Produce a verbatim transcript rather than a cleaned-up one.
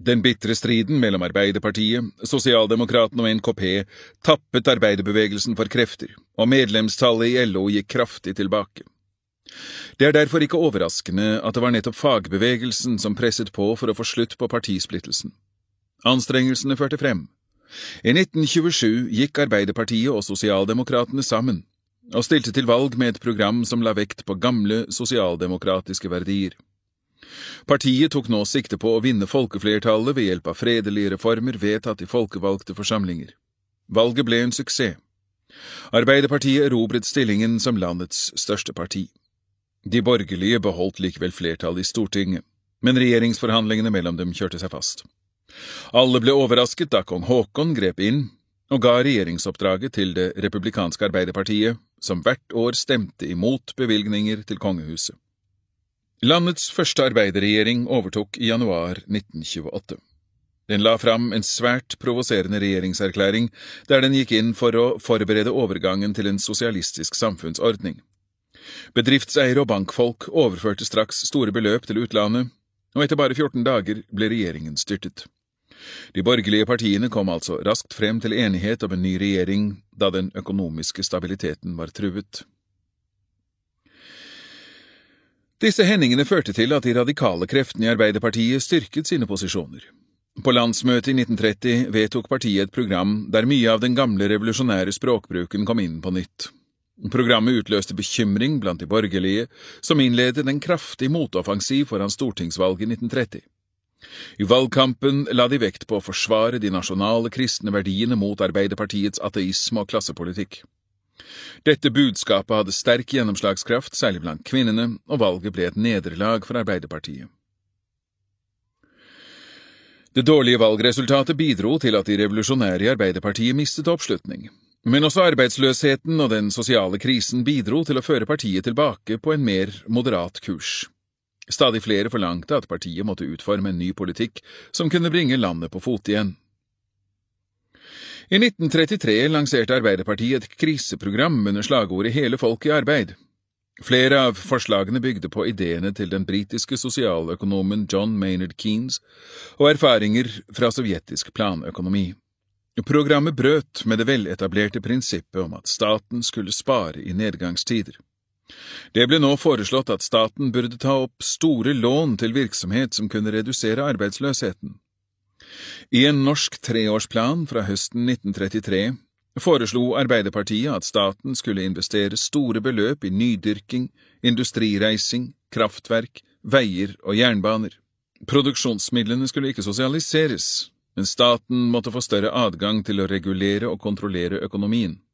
Den bittre striden mellom Arbeiderpartiet, Sosialdemokratene og N K P tappet arbeiderbevegelsen for krefter, og medlemstallet i L O gikk kraftig tilbake. Det er derfor ikke overraskende at det var nettopp fagbevegelsen som presset på for å få slutt på partisplittelsen. Anstrengelsene førte frem. I nitten tjuesju gikk Arbeiderpartiet og Sosialdemokratene sammen, og stilte til valg med et program som la vekt på gamle sosialdemokratiske verdier. Partiet tok nå sikte på å vinne folkeflertallet ved hjelp av fredelige reformer vedtatt i folkevalgte forsamlinger. Valget ble en suksess. Arbeiderpartiet erobret stillingen som landets største parti. De borgerlige beholdt likevel flertall i Stortinget, men regjeringsforhandlingene mellom dem kjørte seg fast. Alle ble overrasket da kong Håkon grep inn og ga regjeringsoppdraget til det republikanske Arbeiderpartiet, som hvert år stemte imot bevilgninger til kongehuset. Landets første arbeiderregjering overtok i januar nitten tjueåtte. Den la fram en svært provoserende regjeringserklæring der den gikk inn for å forberede overgangen til en sosialistisk samfunnsordning. Bedriftseiere og bankfolk overførte straks store beløp til utlandet, og etter bare fjorten dager ble regjeringen styrtet. De borgerlige partiene kom altså raskt frem til enighet om en ny regjering da den økonomiske stabiliteten var truet. Disse hendingene førte til at de radikale kreftene i Arbeiderpartiet styrket sine posisjoner. På landsmøtet i nitten tretti vedtok partiet et program der mye av den gamle revolusjonære språkbruken kom inn på nytt. Programmet utløste bekymring blant de borgerlige, som innledet en kraftig motoffensiv foran stortingsvalget i nitten tretti. I valgkampen la de vekt på å forsvare de nasjonale kristne verdiene mot Arbeiderpartiets ateisme og klassepolitikk. Dette budskapet hadde sterk gjennomslagskraft, særlig blant kvinnene, og valget ble et nederlag for Arbeiderpartiet. Det dårlige valgresultatet bidro til at de revolusjonære i Arbeiderpartiet mistet oppslutning, men også arbeidsløsheten og den sosiale krisen bidro til å føre partiet tilbake på en mer moderat kurs. Stadig flere forlangte at partiet måtte utforme en ny politikk som kunne bringe landet på fot igjen. I nitten trettitre lanserte Arbeiderpartiet et kriseprogram under slagordet «Hele folket i arbeid». Flere av forslagene bygde på ideene til den britiske sosialøkonomen John Maynard Keynes og erfaringer fra sovjetisk planøkonomi. Programmet brøt med det veletablerte prinsippet om at staten skulle spare i nedgangstider. Det ble nå foreslått at staten burde ta opp store lån til virksomhet som kunne redusere arbeidsløsheten. I en norsk treårsplan fra høsten nitten trettitre foreslo Arbeiderpartiet at staten skulle investere store beløp i nydyrking, industrireising, kraftverk, veier og jernbaner. Produksjonsmidlene skulle ikke sosialiseres, men staten måtte få større adgang til å regulere og kontrollere økonomien.